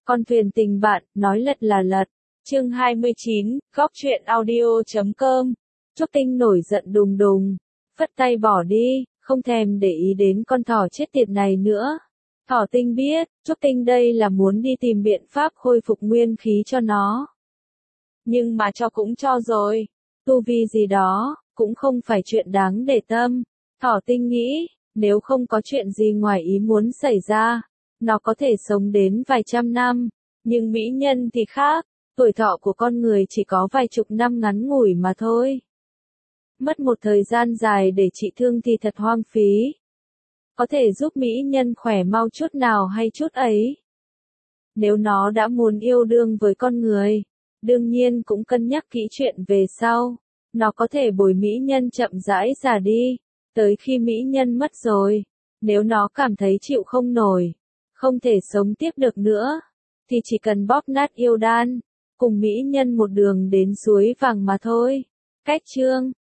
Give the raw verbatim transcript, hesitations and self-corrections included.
Con thuyền tình bạn, nói lật là lật. Chương hai mươi chín, góc truyện audio chấm com. Trúc Tinh nổi giận đùng đùng, phất tay bỏ đi, không thèm để ý đến con thỏ chết tiệt này nữa. Thỏ Tinh biết, Trúc Tinh đây là muốn đi tìm biện pháp khôi phục nguyên khí cho nó. Nhưng mà cho cũng cho rồi, tu vi gì đó, cũng không phải chuyện đáng để tâm. Thỏ Tinh nghĩ, nếu không có chuyện gì ngoài ý muốn xảy ra, nó có thể sống đến vài trăm năm, nhưng mỹ nhân thì khác, tuổi thọ của con người chỉ có vài chục năm ngắn ngủi mà thôi. Mất một thời gian dài để trị thương thì thật hoang phí. Có thể giúp mỹ nhân khỏe mau chút nào hay chút ấy. Nếu nó đã muốn yêu đương với con người, đương nhiên cũng cân nhắc kỹ chuyện về sau. Nó có thể bồi mỹ nhân chậm rãi già đi, tới khi mỹ nhân mất rồi, nếu nó cảm thấy chịu không nổi, không thể sống tiếp được nữa, thì chỉ cần bóp nát yêu đan, cùng mỹ nhân một đường đến suối vàng mà thôi. Cách chương